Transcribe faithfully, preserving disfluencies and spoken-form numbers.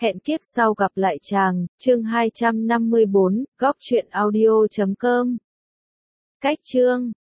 Hẹn kiếp sau gặp lại chàng, chương hai trăm năm mươi bốn, góc truyện audio chấm com. Cách chương